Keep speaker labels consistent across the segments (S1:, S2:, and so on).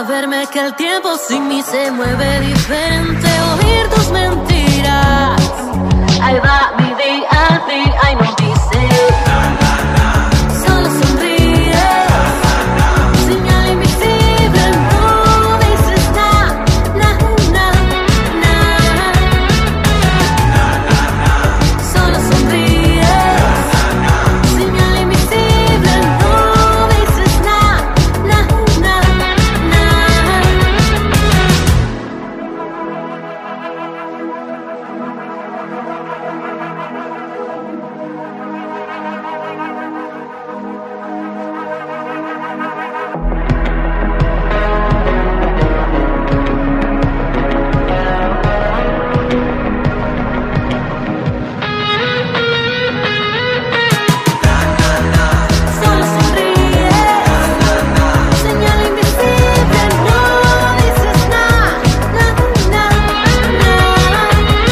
S1: verme que el tiempo sin mí se mueve diferente. Oír tus mentiras. Ahí va mi día a día, ay no dice. Solo sonríe. Señal invisible, no dices nada, nada, nada. Solo sonríe. Señal invisible, no dices nada, nada, nada. Solo sonríe. Señal invisible, no dices nada, nada.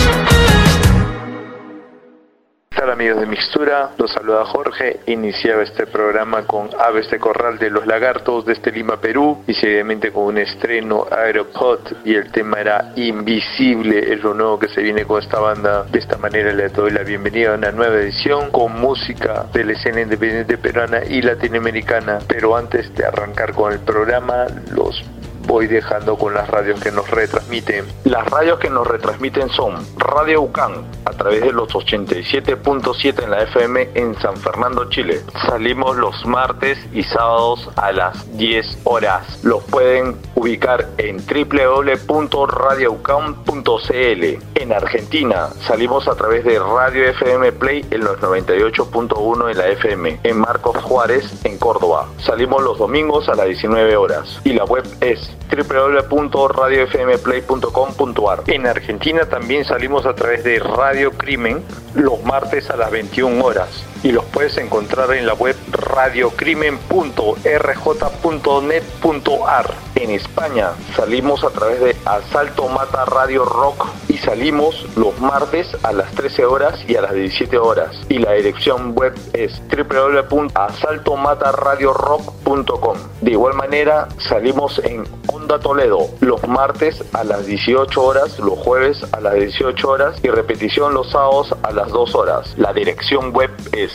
S2: ¿Qué tal, amigos de Mixtura? Los saluda Jorge. Iniciaba este programa con Aves de Corral de Los Lagartos desde Lima, Perú, y seguidamente con un estreno Aeropod, y el tema era Invisible, es lo nuevo que se viene con esta banda. De esta manera le doy la bienvenida a una nueva edición con música de la escena independiente peruana y latinoamericana. Pero antes de arrancar con el programa, los voy dejando con las radios que nos retransmiten. Las radios que nos retransmiten son Radio UCAN a través de los 87.7 en la FM en San Fernando, Chile. Salimos los martes y sábados a las 10 horas. Los pueden ubicar en www.radioucan.cl. En Argentina salimos a través de Radio FM Play en los 98.1 en la FM en Marcos Juárez, en Córdoba. Salimos los domingos a las 19 horas y la web es www.radiofmplay.com.ar. En Argentina también salimos a través de Radio Crimen los martes a las 21 horas y los puedes encontrar en la web radiocrimen.rj.net.ar. En España salimos a través de Asalto Mata Radio Rock y salimos los martes a las 13 horas y a las 17 horas y la dirección web es www.asaltomataradiorock.com. De igual manera salimos en Onda Toledo los martes a las 18 horas, los jueves a las 18 horas y repetición los sábados a las 2 horas. La dirección web es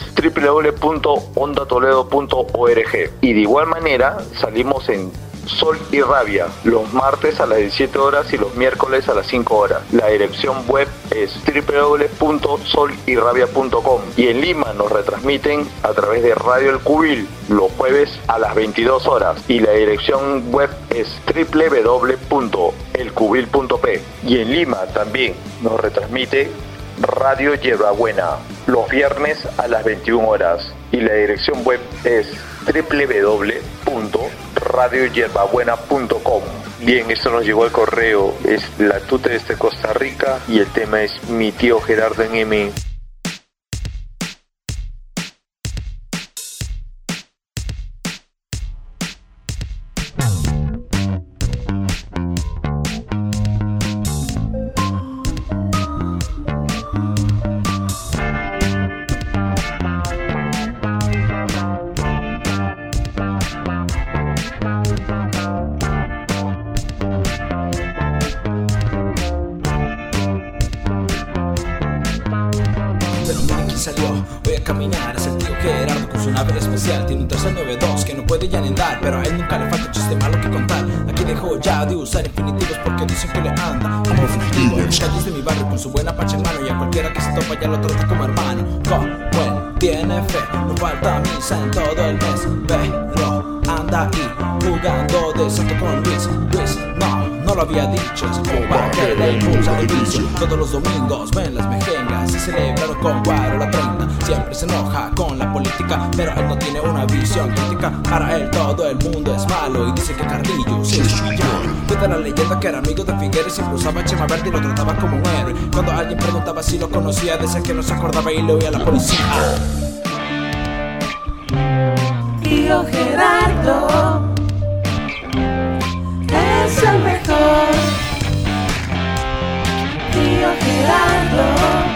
S2: www.ondatoledo.org. Y de igual manera salimos en Sol y Rabia los martes a las 17 horas y los miércoles a las 5 horas. La dirección web es www.solyrabia.com. Y en Lima nos retransmiten a través de Radio El Cubil los jueves a las 22 horas y la dirección web es www.elcubil.p. Y en Lima también nos retransmite Radio Hierbabuena los viernes a las 21 horas y la dirección web es www.radiohierbabuena.com. Bien, esto nos llegó al correo, es la tuta desde Costa Rica y el tema es Mi Tío Gerardo en M.
S3: Tiene un 392 que no puede ya ni andar, pero a él nunca le falta chiste malo que contar. Aquí dejó ya de usar infinitivos porque dicen que le anda como fugitivo. En las calles de mi barrio con su buena pacha en mano, y a cualquiera que se topa ya lo trata como hermano. Como él tiene fe, no falta misa en todo el mes, pero anda ahí jugando de santo con Luis. No lo había dicho, es como que le impulsa el vicio. Todos los domingos ven las mejengas y celebran con Guaro la 30. Siempre se enoja con la política, pero él no tiene una visión crítica. Para él todo el mundo es malo y dice que Carrillo se subió. Cuenta la leyenda que era amigo de Figueres, siempre usaba Chema Verde y lo trataba como un héroe. Cuando alguien preguntaba si lo conocía, decía que no se acordaba y le oía a la policía.
S1: Tío Gerardo es el mejor. Tío Gerardo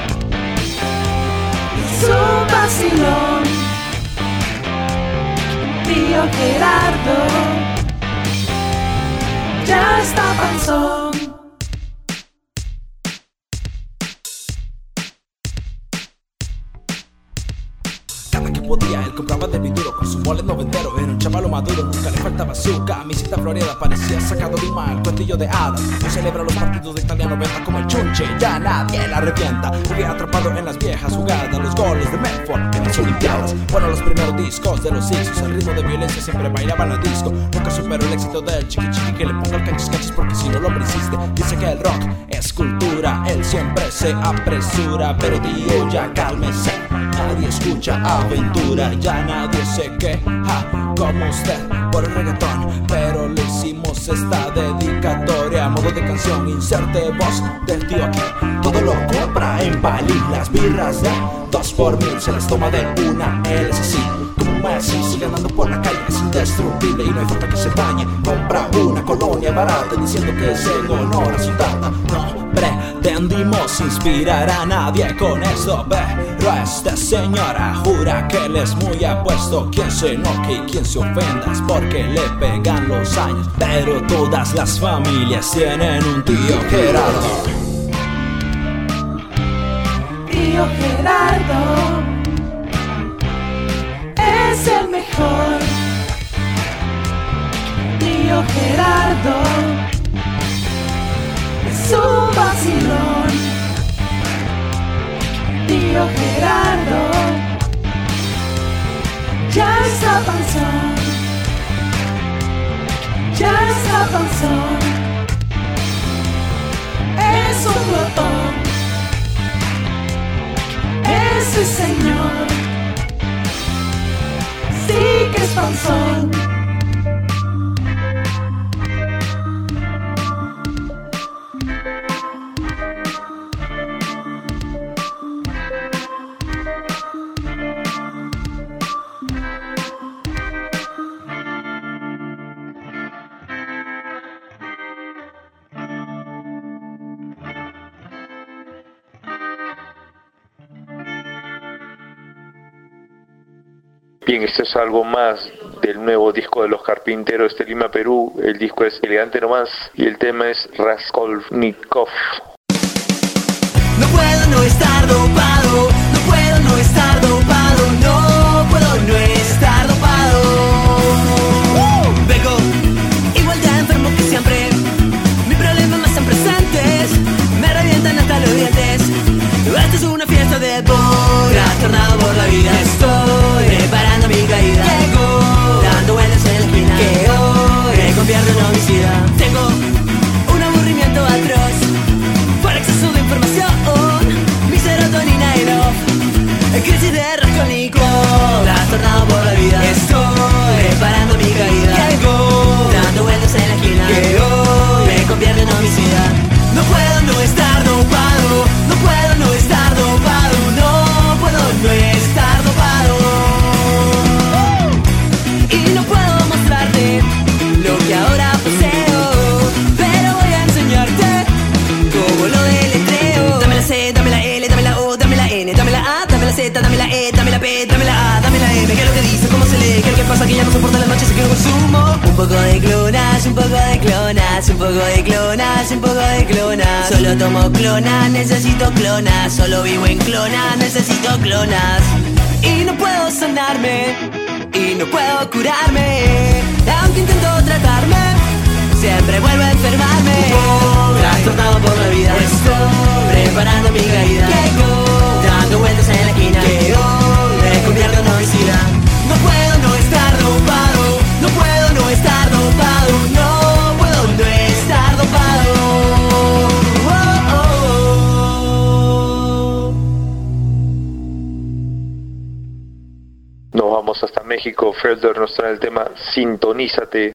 S1: y su vacilón. Tío Gerardo
S3: es noventero, era un chavalo maduro, nunca le faltaba su camiseta floreada, parecía sacado de un mal cuentillo de hadas. No celebra los partidos de Italia 90 como el Chunche, ya nadie la revienta. Sigue atrapado en las viejas jugadas, los goles de Medford en las Olimpiadas. Bueno, los primeros discos de los Sixos, el ritmo de violencia siempre bailaba en el disco. Nunca superó el éxito del chiqui chiqui que le ponga el canchis canchis, porque si no lo hombre insiste. Dice que el rock es cultura, él siempre se apresura, pero tío ya cálmese, nadie escucha aventura, ya nadie se queja como usted por el reggaetón, pero le hicimos esta dedicatoria a modo de canción. Inserte voz del tío aquí, todo lo compra en Bali, las birras de 2 por 1000 se les toma de una, él es así como Messi, sigue andando por la calle, es indestructible y no hay falta que se dañe. Compra una colonia barata diciendo que es en honor a su tata. No pretendimos inspirar a nadie con esto, pero esta señora jura que él es muy apuesto. Quien se enoje y quien se ofenda es porque le pegan los años, pero todas las familias tienen un tío Gerardo.
S4: Tío Gerardo es el mejor. Tío Gerardo es un vacilón. Tío Gerardo ya está panzón, ya está panzón. Es un glotón ese señor, sí que es panzón.
S2: Bien, esto es algo más del nuevo disco de Los Carpinteros de Lima, Perú. El disco es Elegante Nomás y el tema es Raskolnikov.
S1: No puedo no estar dopado, no puedo no estar dopado, no puedo no estar dopado. Vengo igual de enfermo que siempre, mis problemas más están presentes, me revientan hasta los dientes. Esta es una fiesta de alcohol, trastornado por la vida. Estoy preparando mi caída, llego dando vueltas en la esquina, que hoy me convierto en homicida. Tengo un aburrimiento atroz por exceso de información, mi serotonina en off, crisis de Raskolnikov, trastornado por la vida. Estoy preparando mi caída, llego dando vueltas en la esquina, que hoy me convierte en homicida. No puedo no estar dopado, no puedo no estar dopado, no puedo no estar dopado. Y no puedo mostrarte lo que ahora poseo, pero voy a enseñarte cómo lo deletreo. Dame la C, dame la L, dame la O, dame la N, dame la A, dame la Z, dame la E, dame la P, dame la A, dame la M. ¿Qué es lo que dice? ¿Cómo se lee? ¿Qué es lo que pasa? Que ya no soporta las noches y que no consumo. Un poco de clonas, un poco de clonas, un poco de clonas, un poco de clonas. Solo tomo clonas, necesito clonas. Solo vivo en clonas, necesito clonas. Y no puedo sanarme, y no puedo curarme, aunque intento tratarme, siempre vuelvo a enfermarme. Trastornado por la vida, estoy preparando mi caída, llego dando vueltas en la esquina, que hoy me convierto en homicida. No puedo no estar dopado, no puedo no estar dopado, no puedo no estar dopado. Oh, oh, oh.
S2: Nos vamos hasta México. Felder nos trae el tema Sintonízate.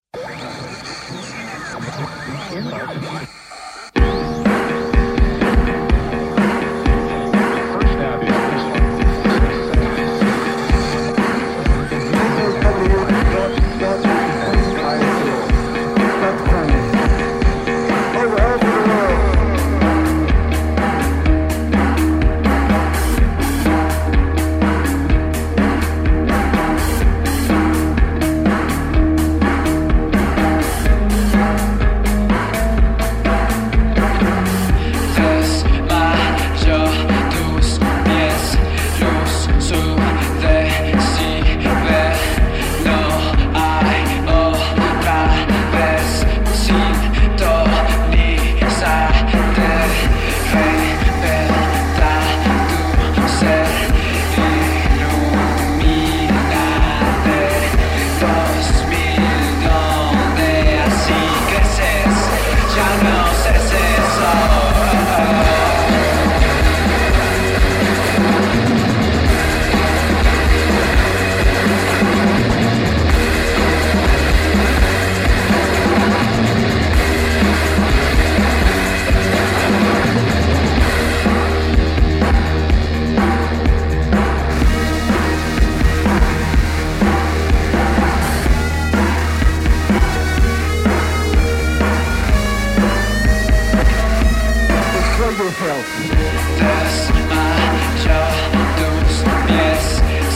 S3: Health.
S5: Desmayo tus pies,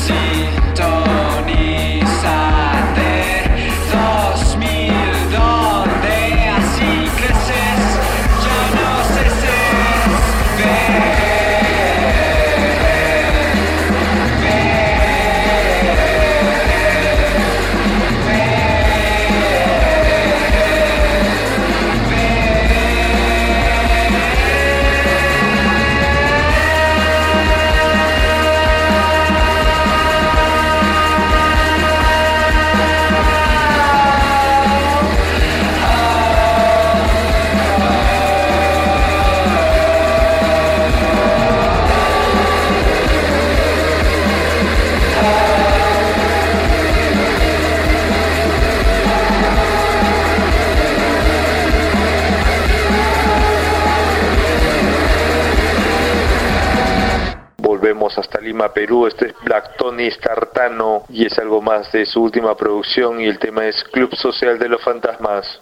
S5: sintonízate 2000, donde así creces, ya no ceses,
S2: Volvemos hasta Lima, Perú. Este es Black Tony Startano y es algo más de su última producción y el tema es Club Social de los Fantasmas.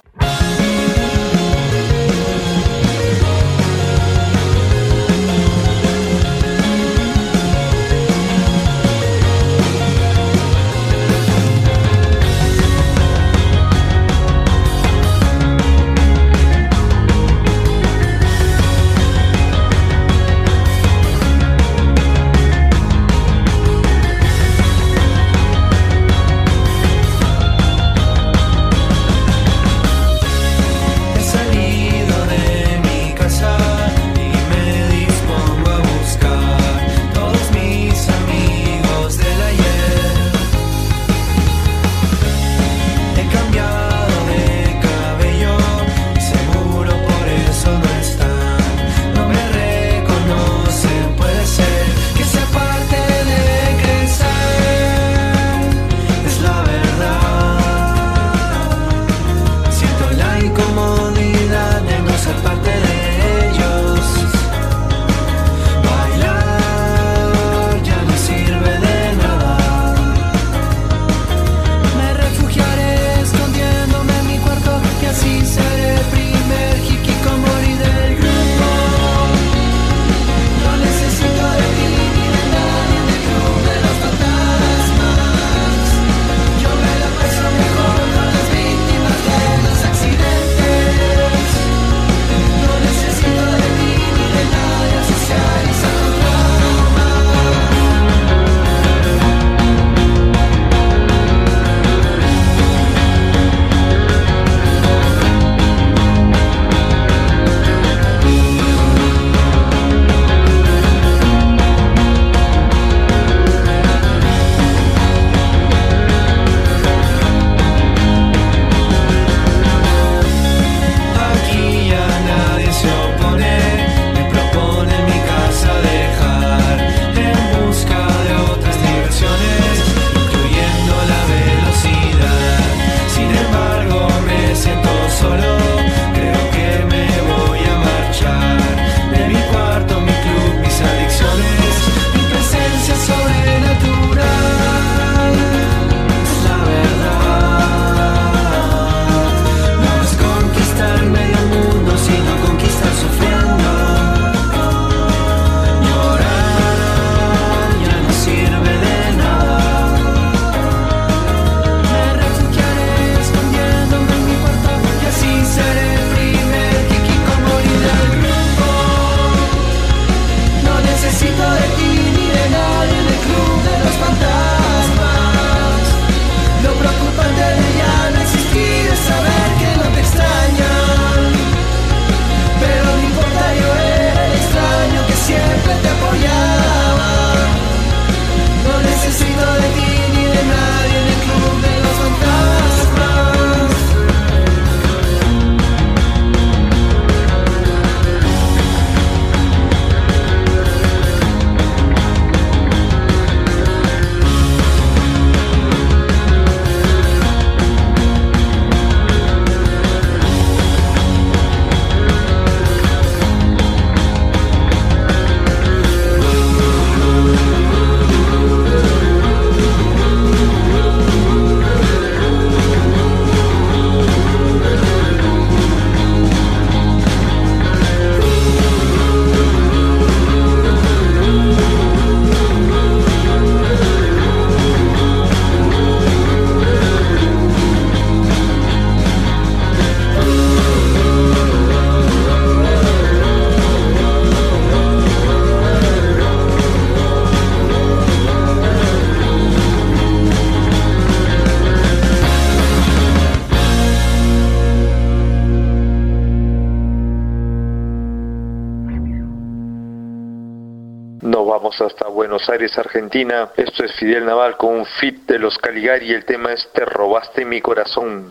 S2: vamos hasta Buenos Aires, Argentina. Esto es Fidel Naval con un feat de los Caligari y el tema es Te robaste mi corazón.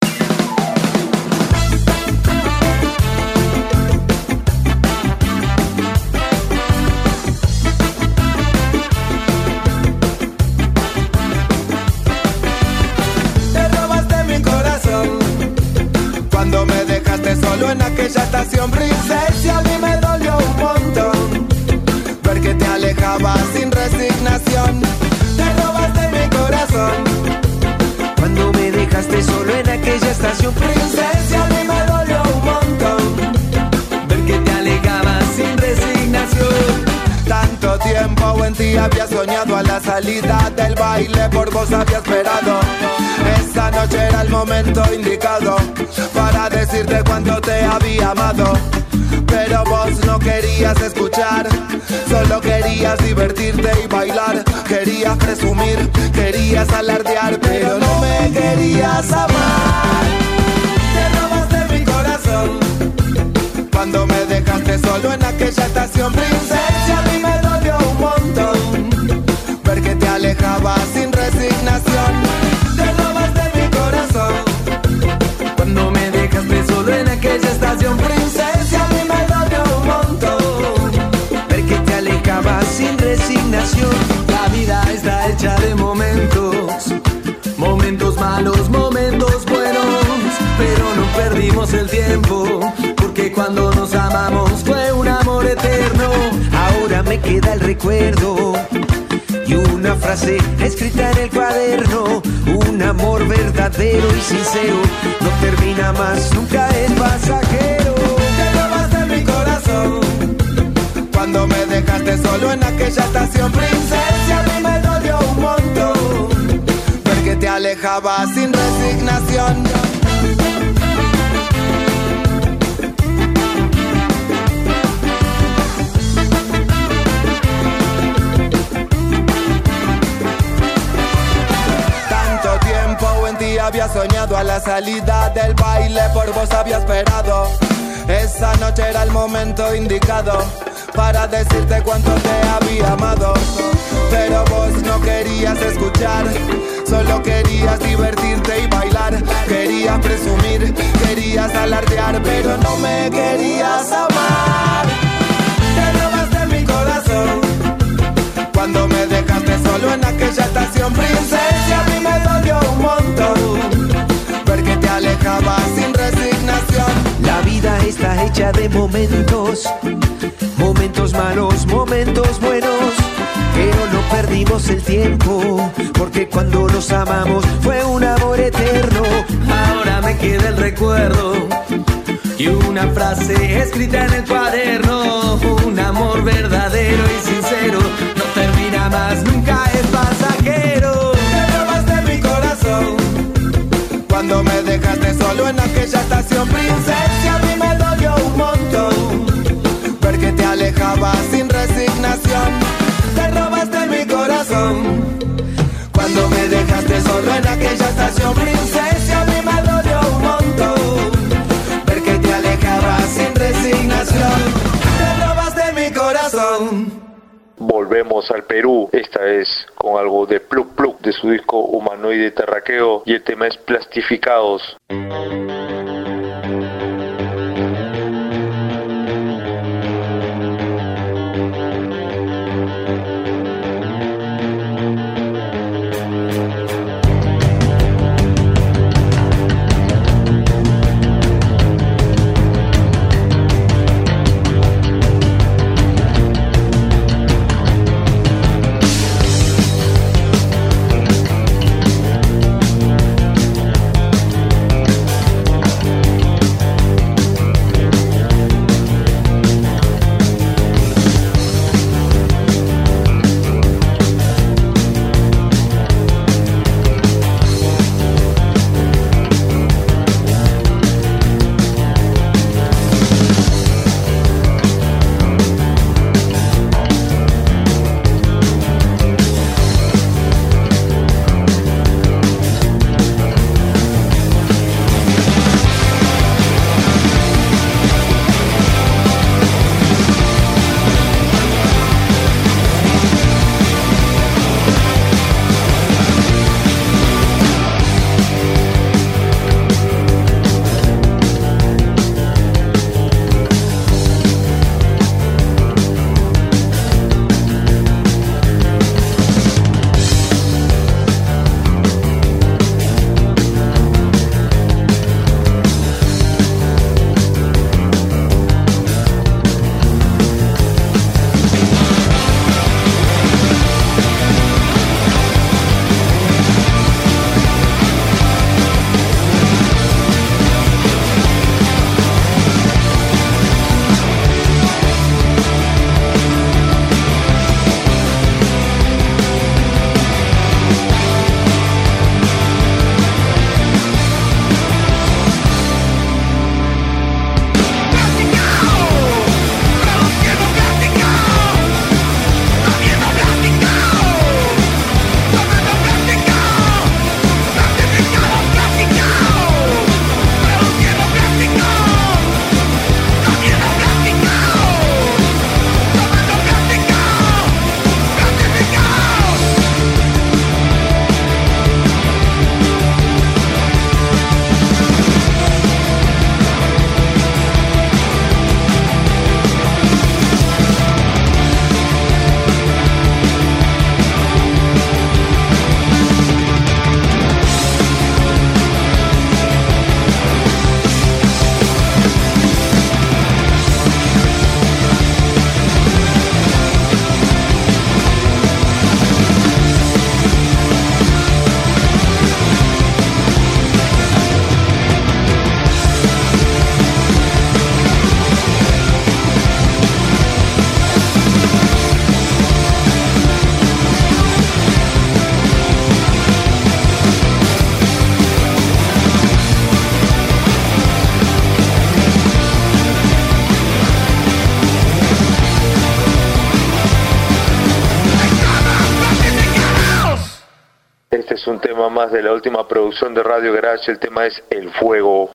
S6: Cuando me dejaste solo en aquella estación Princesa, a mí me dolió un montón ver que te alejabas sin resignación. Te robaste mi corazón. Cuando me dejaste solo en aquella estación Princesa, a mí me dolió un montón ver que te alejabas sin resignación. Tanto tiempo en ti había soñado, a la salida del baile por vos había esperado. Esa noche era el momento indicado para decirte cuánto te había amado. Pero vos no querías escuchar, solo querías divertirte y bailar. Querías presumir, querías alardear, pero no me querías amar. Te robaste mi corazón. Cuando me dejaste solo en aquella estación Princesa, a mí me dolió un montón ver que te alejabas sin resignación. Te robaste mi corazón. Cuando me dejaste solo en aquella estación Princesa, a mí me dolió un montón ver que te alejabas sin resignación. La vida está hecha de momentos, momentos malos, momentos buenos, pero no perdimos el tiempo, porque cuando nos amamos fue un amor eterno. Ahora me queda el recuerdo y una frase escrita en el cuaderno. Un amor verdadero y sincero no termina más, nunca es pasajero. Te robaste mi corazón. Cuando me dejaste solo en aquella estación Princesa, a mí me dolió un montón ver que te alejabas sin resignación. Había soñado, a la salida del baile por vos había esperado. Esa noche era el momento indicado para decirte cuánto te había amado. Pero vos no querías escuchar, solo querías divertirte y bailar. Querías presumir, querías alardear, pero no me querías amar. Te robaste mi corazón. Cuando me dejaste solo en aquella estación Princesa, a mí me dolió un montón ver que te alejabas sin resignación. La vida está hecha de momentos, momentos malos, momentos buenos, pero no perdimos el tiempo, porque cuando nos amamos fue un amor eterno. Ahora me queda el recuerdo y una frase escrita en el cuaderno. Un amor verdadero y sincero no termina más, nunca es pasajero. Te robaste mi corazón. Cuando me dejaste solo en aquella estación Princesa, a mí me dolió un montón ver que te alejabas sin resignación. Te robaste mi corazón. Cuando me dejaste solo en aquella estación Princesa, a mí me dolió un montón ver que te alejabas sin resignación. Te robaste mi corazón.
S2: Volvemos al Perú, esta vez con algo de Pluk Pluk de su disco Humanoide Terraqueo, y el tema es Plastificados. tema más de la última producción de Radio Garage. El tema es El Fuego.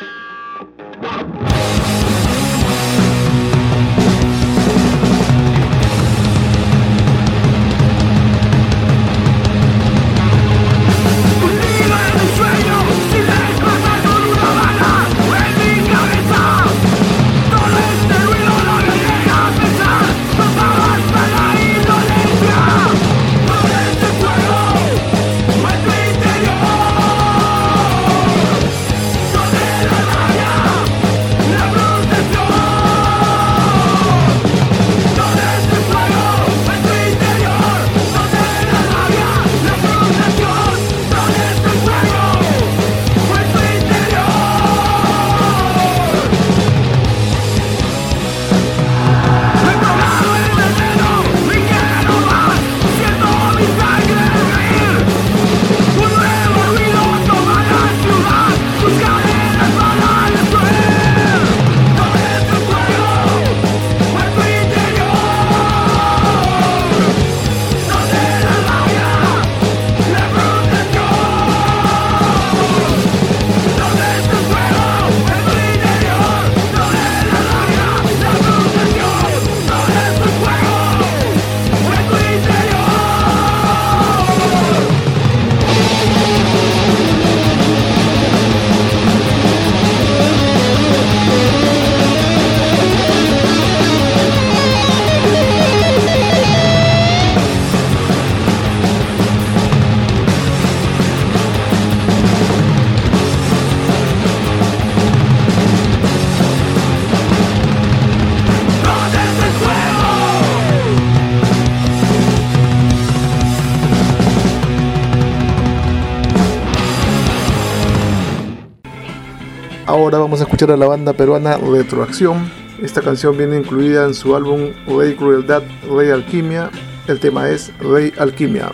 S7: Ahora vamos a escuchar a la banda peruana Retroacción. Esta canción viene incluida en su álbum Rey Crueldad, Rey Alquimia. El tema es Rey Alquimia.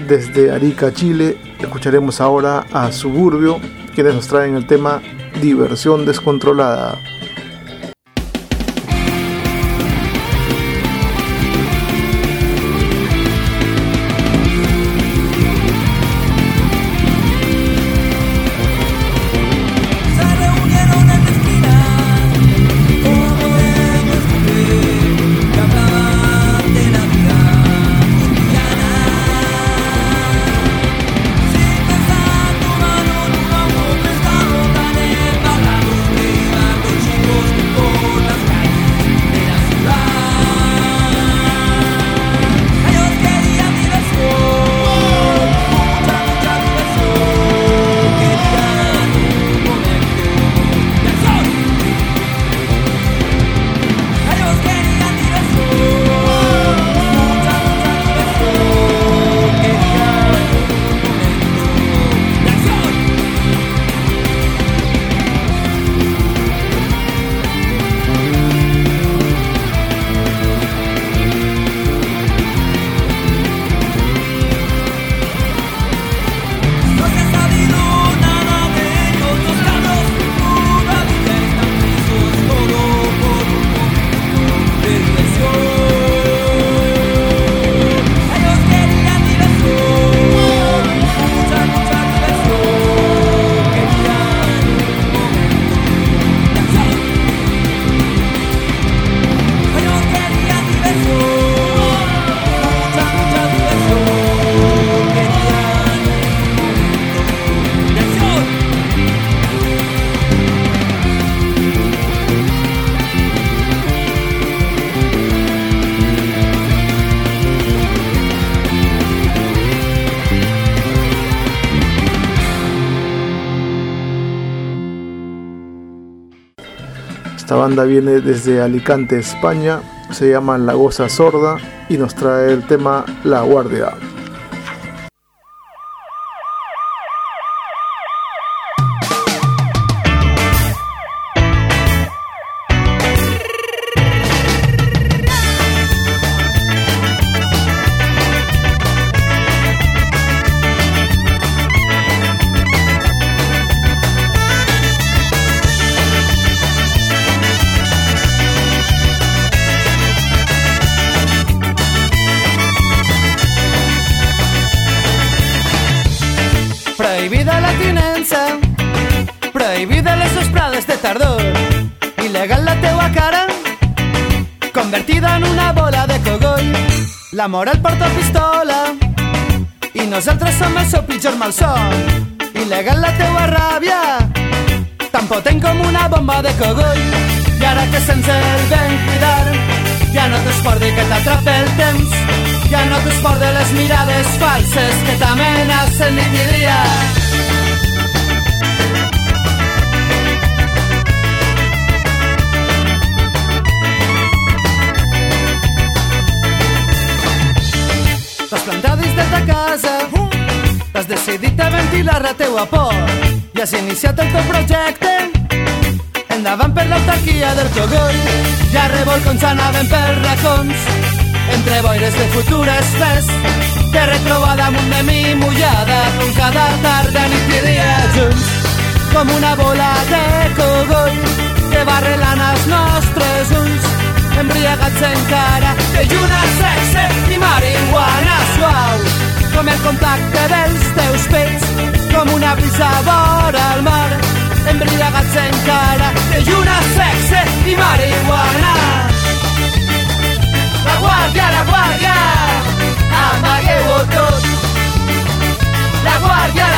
S7: desde Arica, Chile. Escucharemos ahora a Suburbio, quienes nos traen el tema Diversión Descontrolada. Esta banda viene desde Alicante, España, se llama La Goza Sorda y nos trae el tema La Guardia.
S1: Prohibida la tinença, prohibida les vesprades de tardor, il·legal la teua cara, convertida en una bola de cogoll. La moral porta pistola i nosaltres som el seu pitjor malson. Il·legal la teua ràbia, tan potent com una bomba de cogoll. I ara que sense el ben cuidar, ja no t'esporti que t'atrapa el temps, ja no t'esporti les mirades falses que t'amenacen nit i dia. T'has plantat dins de ta casa, t'has decidit a ventilar la teua por i has iniciat el teu projecte. Endavant per l'autarquia del cogoll, ja revolcons anaven per racons, entre boires de futures fes, te retroba damunt de mi mullada, com cada tarda, nit i dia, junts, com una bola de cogoll, que va relant els nostres ulls, embriagats encara, de lluna, sexe i marihuana suau, com el contacte dels teus pets, com una brisa vora al mar, embriagats encara, de lluna, sexe i marihuana. La guàrdia, amagueu-ho tot. La guàrdia,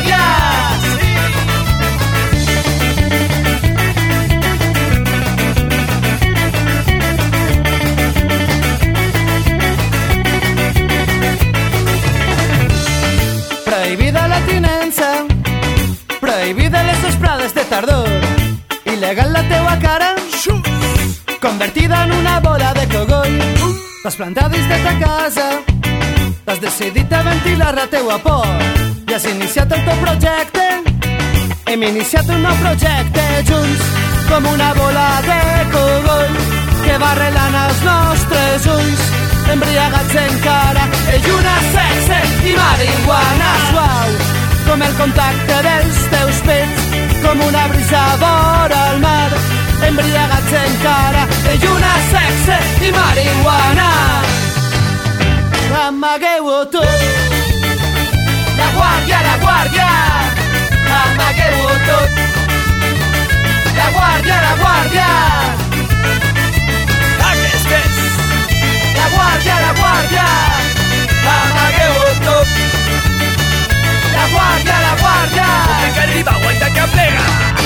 S1: prohibida la tinença, prohibida les vesprades de tardor, il·legal la teua cara, convertida en una bola de cogoll. T'has plantat dins de ta casa, t'has decidit a ventilar la teua por i has iniciat el teu projecte. Hem iniciat un nou projecte junts, com una bola de cogoll que va relant els nostres ulls,
S8: embriagatzen cara e lluna, sexe i marihuana suau, com el contacte dels teus pets, com una brisa vora al mar, embriagatzen cara e lluna, sexe i marihuana. Amagueu-ho tot, la guàrdia, amagueu-ho tot, la guàrdia, la guàrdia, amagueu-ho tot, la guàrdia,
S5: que arriba, aguanta que plega.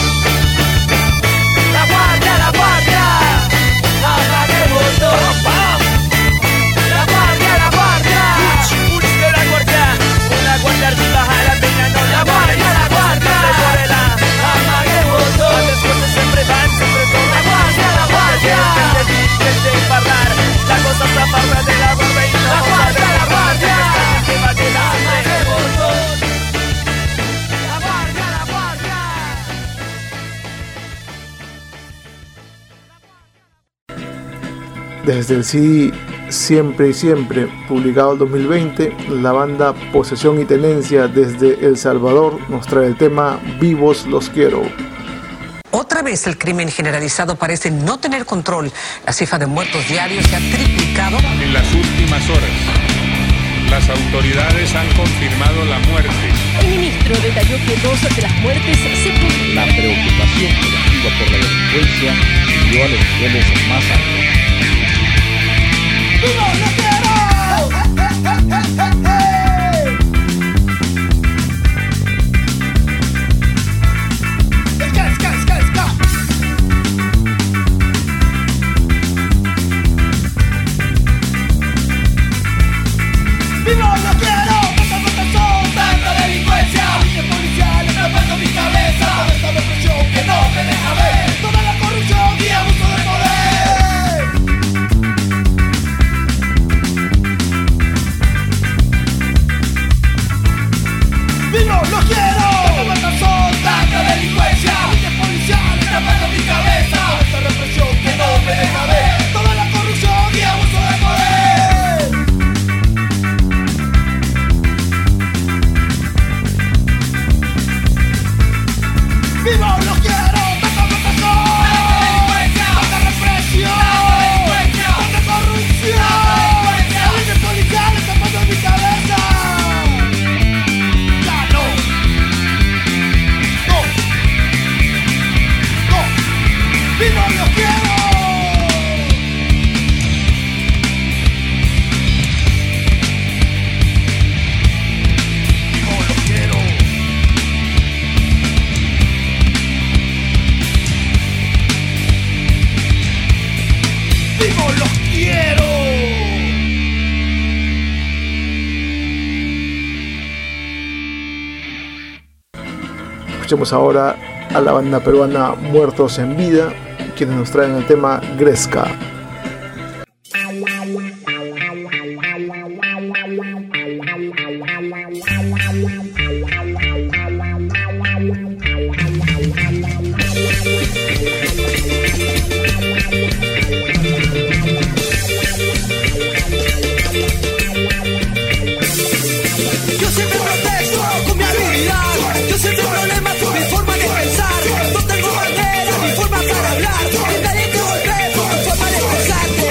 S8: la guàrdia, amagueu-ho tot, la guàrdia,
S5: Puig de la guardia, una guardia arriba a la pena, no la guardia,
S8: amagueu-ho tot,
S5: les coses sempre van, sempre tornen.
S8: la guàrdia,
S5: de parlar, la cosa se parla de la barba y no
S8: la guàrdia,
S5: que va de la
S8: amagueu-ho tot, la guàrdia.
S7: Desde el CD Siempre y Siempre, publicado en 2020, la banda Posesión y Tenencia desde El Salvador nos trae el tema Vivos los quiero.
S9: Otra vez el crimen generalizado parece no tener control. La cifra de muertos diarios se ha triplicado.
S10: En las últimas horas, las autoridades han confirmado la muerte.
S11: El ministro detalló que 2 de las muertes se produjeron.
S12: La preocupación colectiva por la delincuencia subió a los niveles más altos.
S8: ¡Viva lo quiero! ¡Viva lo quiero! ¡Tanta delincuencia! ¡El policial atrapando mi cabeza! ¡Toda esta represión que no me deja ver! ¡Toda la corrupción y abuso de poder! ¡Viva lo quiero! ¡Tanta delincuencia! ¡El policial atrapando mi cabeza! ¡Toda esta represión que no me deja ver! ¡Toda la corrupción y abuso de poder! ¡Viva lo quiero! ¡Tanta delincuencia! ¡Tanta represión! ¡Tanta corrupción! ¡El policial atrapando mi cabeza! ¡Ya no! ¡No! ¡No! ¡Viva lo quiero! ¡Viva lo quiero! ¡Viva lo quiero!
S7: Escuchemos ahora a la banda peruana Muertos en Vida, quienes nos traen el tema Gresca.
S8: Yo siempre protesto con mi habilidad. Yo siempre problema con mi forma de pensar. No tengo bandera ni forma para hablar. Y nadie te golpea por tu forma de expresarte.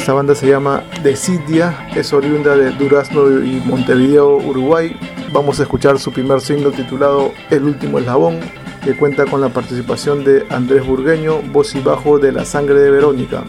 S7: Esta banda se llama Desidia, es oriunda de Durazno y Montevideo, Uruguay. Vamos a escuchar su primer single titulado El último eslabón, que cuenta con la participación de Andrés Burgueño, voz y bajo de La Sangre de Verónica.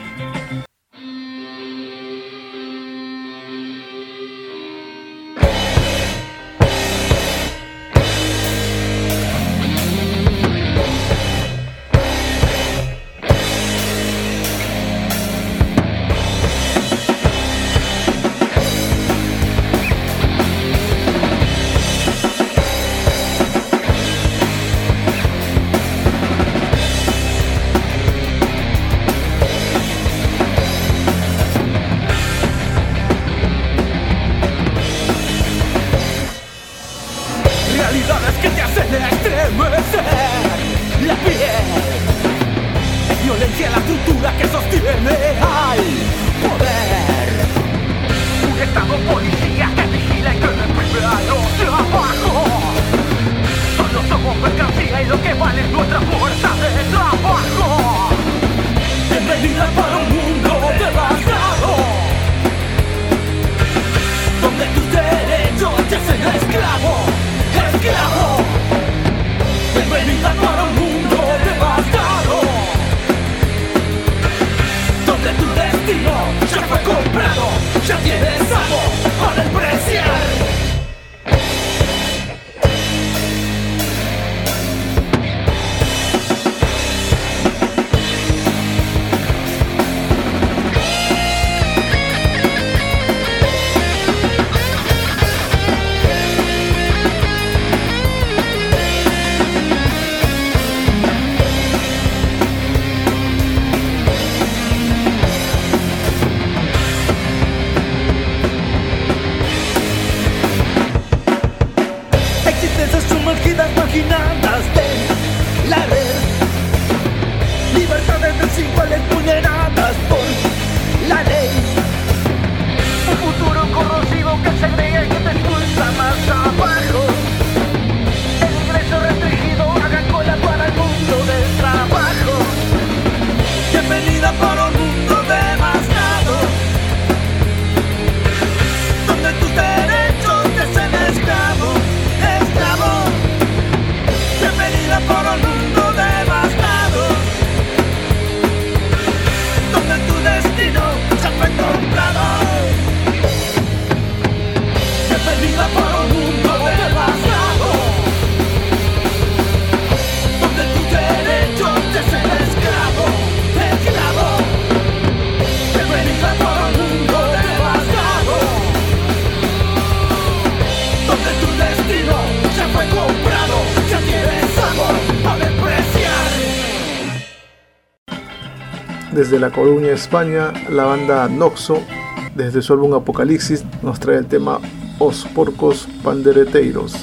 S7: Desde La Coruña, España, la banda Noxo, desde su álbum Apocalipsis, nos trae el tema Os Porcos Pandereteiros.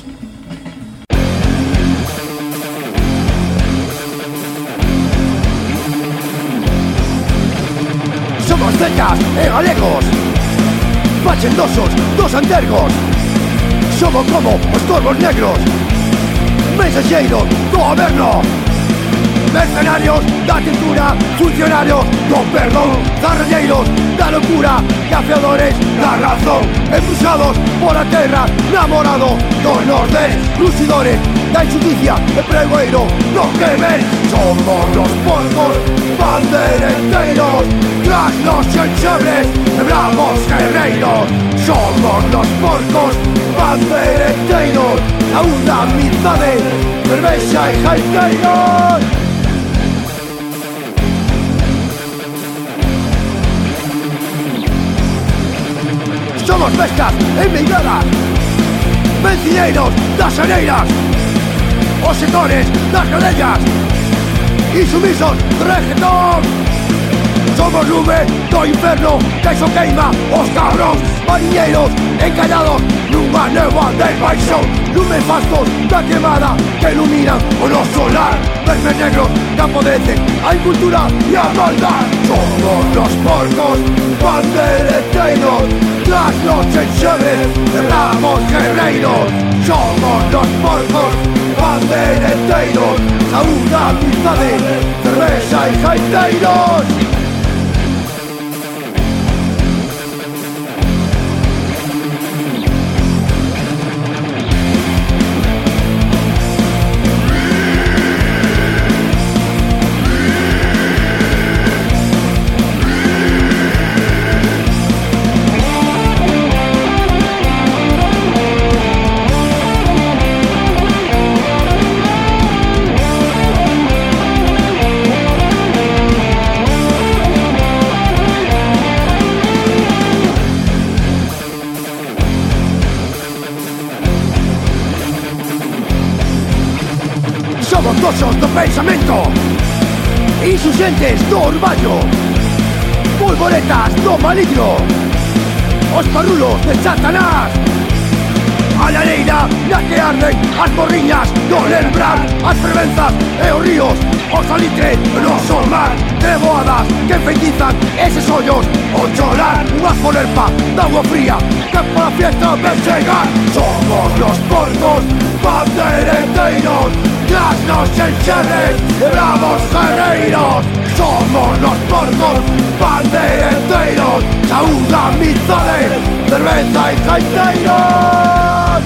S13: Somos secas e galegos, fachendosos dos antergos. Somos como os corvos negros, mensexeiros do goberno. Mercenarios da cintura, funcionarios do perdón, zarrelleiros da locura, cafeadores da razón, embruxados pola terra, namorado do nordés, lucidores da injusticia e pregoeiro do que ven. Somos los porcos bandereteiros, tras los enxebres de bravos guerreiros. Somos los porcos bandereteiros, saúde, amizade, cervexa e jaiteiros. Somos pescas emigradas, vencieiros das areiras, os sectores das gadellas, insumisos de reggaetón. Somos lume do inferno que iso queima os cabróns, mariñeiros encallados nunha néboa de paixón. Lume fastos da quemada que iluminan o noso lar, vermes negros que apodrecen a incultura e a maldad. Somos los porcos bandereteiros, las noches enxebres de bravos guerreiros. Somos los porcos bandereteiros, saúde, amizade, cervexa e jaiteiros. perigosos do pensamento, insucientes do orballo, polvoretas do maligno, os parrulos de Satanás. A lareira na que arden as morriñas do lembrar, as fervenzas e os ríos, o salitre no sol mar, treboadas que enfeitizan eses ollos, o chorar unha folerpa de agua fría que para a fiesta ven chegar. Somos los porcos bandereteiros, tras nos enxerres bravos guerreiros. Somos los porcos bandereteiros, saúda amizade, cerveza e gaiteiros.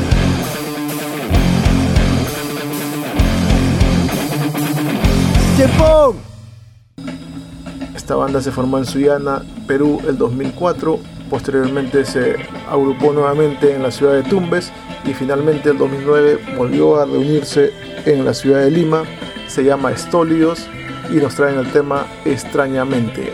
S13: ¡Tiempo!
S7: Esta banda se formó en Sullana, Perú, el 2004. Posteriormente se agrupó nuevamente en la ciudad de Tumbes y finalmente el 2009 volvió a reunirse en la ciudad de Lima. Se llama Estólidos y nos traen el tema Extrañamente.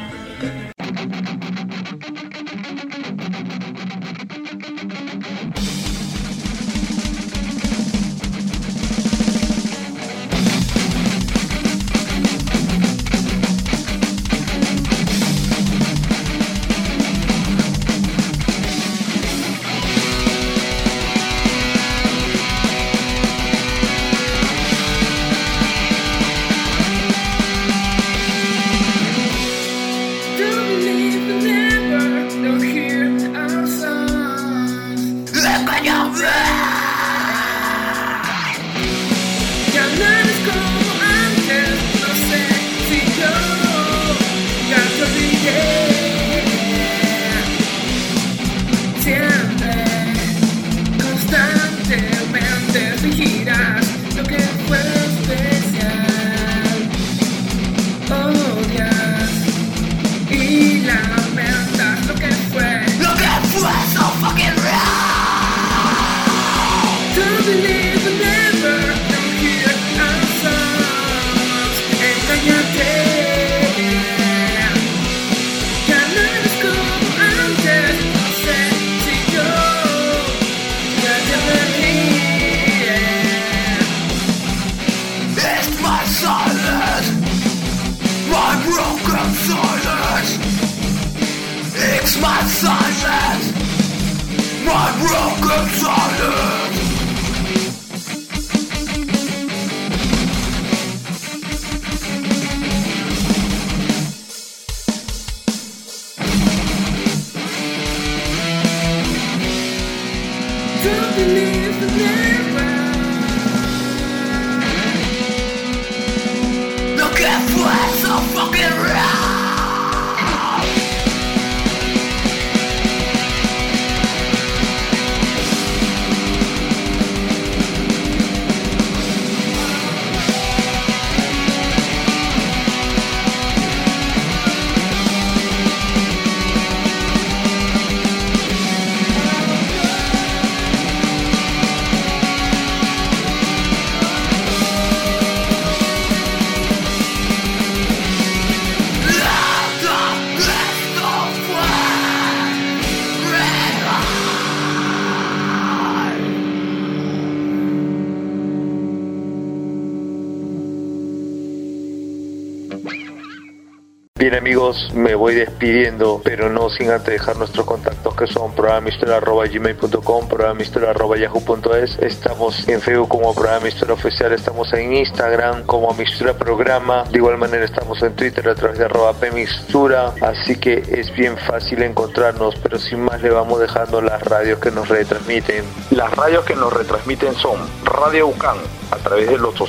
S2: Bien amigos, me voy despidiendo, pero no sin antes dejar nuestros contactos que son programamistoria@gmail.com, programamistoria@yahoo.es. Estamos en Facebook como Programa Historia Oficial, estamos en Instagram como Mixtura Programa, de igual manera estamos en Twitter a través de @pmixtura, así que es bien fácil encontrarnos, pero sin más le vamos dejando las radios que nos retransmiten. Las radios que nos retransmiten son Radio UCAN a través de los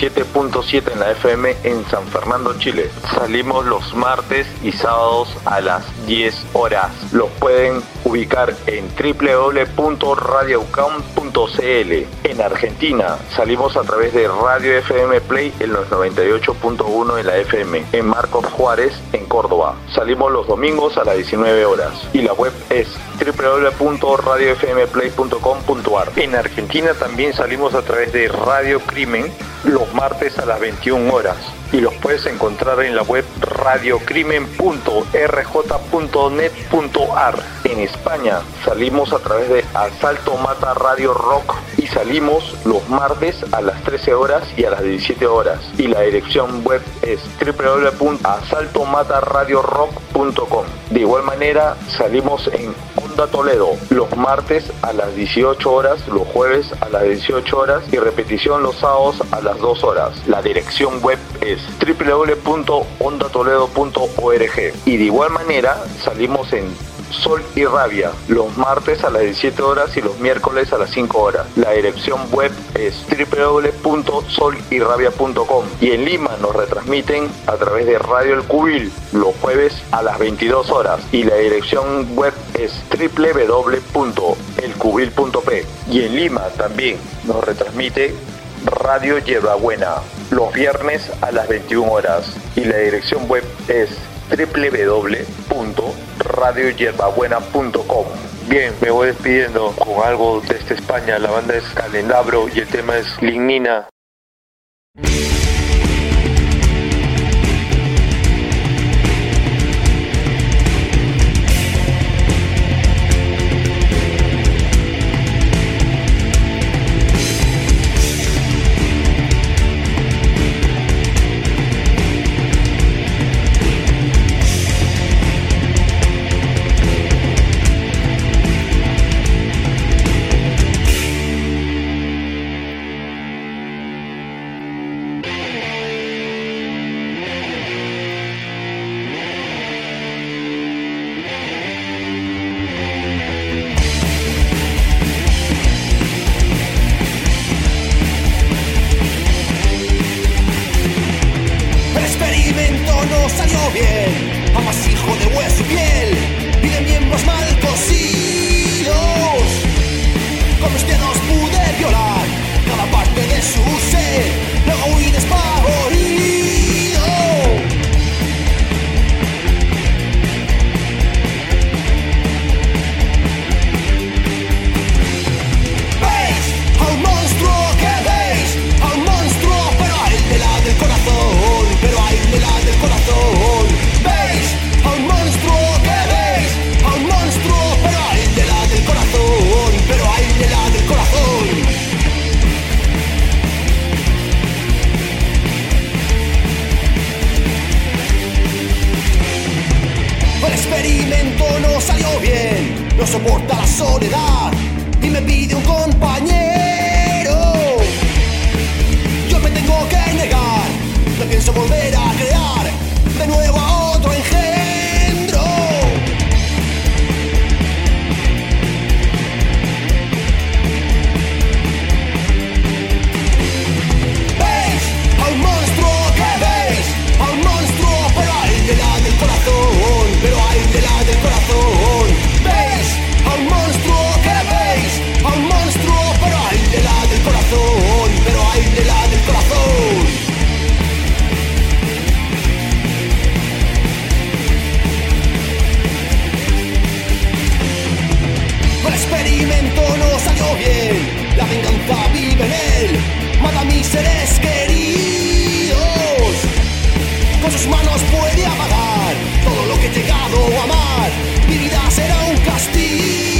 S2: 87.7 en la FM en San Fernando, Chile. Salimos los martes y sábados a las 10 horas. Los pueden ubicar en www.radioucam.cl. En Argentina salimos a través de Radio FM Play en los 98.1 en la FM. En Marcos Juárez, en Córdoba. Salimos los domingos a las 19 horas. Y la web es www.radiofmplay.com.ar. En Argentina también salimos a través de Radio Crimen los martes a las 21 horas. y los puedes encontrar en la web radiocrimen.rj.net.ar. En España salimos a través de Asalto Mata Radio Rock y salimos los martes a las 13 horas y a las 17 horas. Y la dirección web es www.asaltomataradiorock.com. De igual manera salimos en Onda Toledo los martes a las 18 horas, los jueves a las 18 horas y repetición los sábados a las 2 horas. La dirección web es www.ondatoledo.org. Y de igual manera salimos en Sol y Rabia los martes a las 17 horas y los miércoles a las 5 horas. La dirección web es www.solyrabia.com. Y en Lima nos retransmiten a través de Radio El Cubil los jueves a las 22 horas. Y la dirección web es www.elcubil.p. Y en Lima también nos retransmite Radio Hierbabuena los viernes a las 21 horas. Y la dirección web es www.radiohierbabuena.com. Bien, me voy despidiendo con algo desde España. La banda es Calendabro y el tema es Lignina.
S13: Todo lo que he llegado a amar, mi vida será un castigo.